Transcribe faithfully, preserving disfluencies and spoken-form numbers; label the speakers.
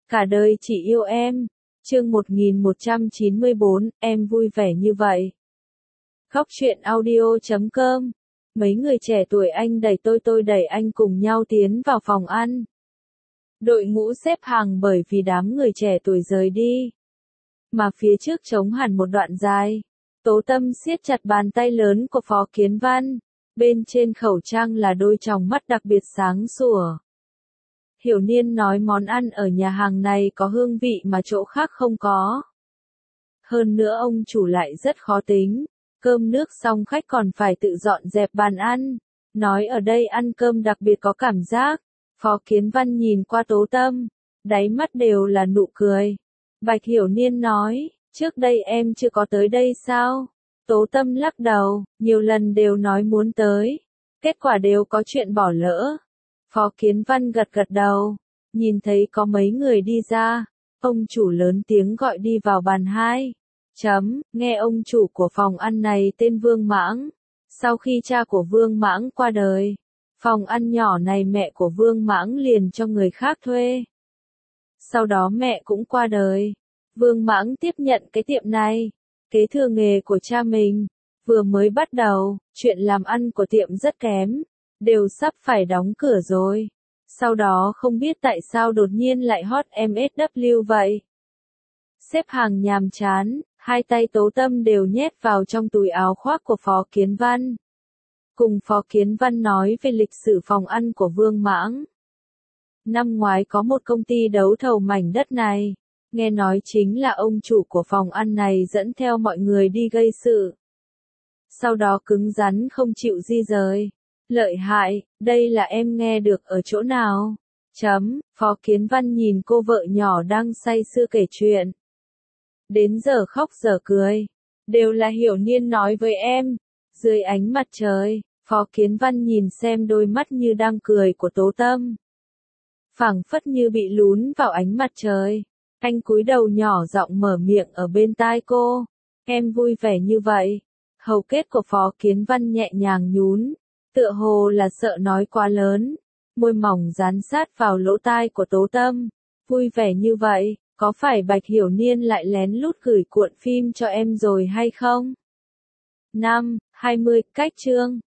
Speaker 1: Cả đời chỉ yêu em. Chương một nghìn một trăm chín mươi bốn, em vui vẻ như vậy. Khóc chuyện audio chấm com. Mấy người trẻ tuổi anh đẩy tôi tôi đẩy anh cùng nhau tiến vào phòng ăn. Đội ngũ xếp hàng bởi vì đám người trẻ tuổi rời đi. Mà phía trước trống hẳn một đoạn dài. Tố Tâm siết chặt bàn tay lớn của Phó Kiến Văn. Bên trên khẩu trang là đôi tròng mắt đặc biệt sáng sủa. Hiểu Niên nói món ăn ở nhà hàng này có hương vị mà chỗ khác không có. Hơn nữa ông chủ lại rất khó tính. Cơm nước xong khách còn phải tự dọn dẹp bàn ăn. Nói ở đây ăn cơm đặc biệt có cảm giác. Phó Kiến Văn nhìn qua Tố Tâm. Đáy mắt đều là nụ cười. Bạch Hiểu Niên nói, trước đây em chưa có tới đây sao? Tố Tâm lắc đầu, nhiều lần đều nói muốn tới. Kết quả đều có chuyện bỏ lỡ. Phó Kiến Văn gật gật đầu. Nhìn thấy có mấy người đi ra. Ông chủ lớn tiếng gọi đi vào bàn hai. Chấm, nghe ông chủ của phòng ăn này tên Vương Mãng. Sau khi cha của Vương Mãng qua đời, phòng ăn nhỏ này mẹ của Vương Mãng liền cho người khác thuê. Sau đó mẹ cũng qua đời. Vương Mãng tiếp nhận cái tiệm này. Kế thừa nghề của cha mình. Vừa mới bắt đầu, chuyện làm ăn của tiệm rất kém. Đều sắp phải đóng cửa rồi. Sau đó không biết tại sao đột nhiên lại hot em ét vê vậy. Xếp hàng nhàm chán, hai tay Tố Tâm đều nhét vào trong túi áo khoác của Phó Kiến Văn. Cùng Phó Kiến Văn nói về lịch sử phòng ăn của Vương Mãng. Năm ngoái có một công ty đấu thầu mảnh đất này. Nghe nói chính là ông chủ của phòng ăn này dẫn theo mọi người đi gây sự. Sau đó cứng rắn không chịu di rời. Lợi hại, đây là em nghe được ở chỗ nào? Chấm, Phó Kiến Văn nhìn cô vợ nhỏ đang say sưa kể chuyện. Đến giờ khóc giờ cười. Đều là Hiểu Niên nói với em. Dưới ánh mặt trời, Phó Kiến Văn nhìn xem đôi mắt như đang cười của Tố Tâm. Phảng phất như bị lún vào ánh mặt trời. Anh cúi đầu nhỏ giọng mở miệng ở bên tai cô. Em vui vẻ như vậy. Hầu kết của Phó Kiến Văn nhẹ nhàng nhún. Tựa hồ là sợ nói quá lớn. Môi mỏng dán sát vào lỗ tai của Tố Tâm. Vui vẻ như vậy, có phải Bạch Hiểu Niên lại lén lút gửi cuộn phim cho em rồi hay không? Năm, hai mươi, cách chương.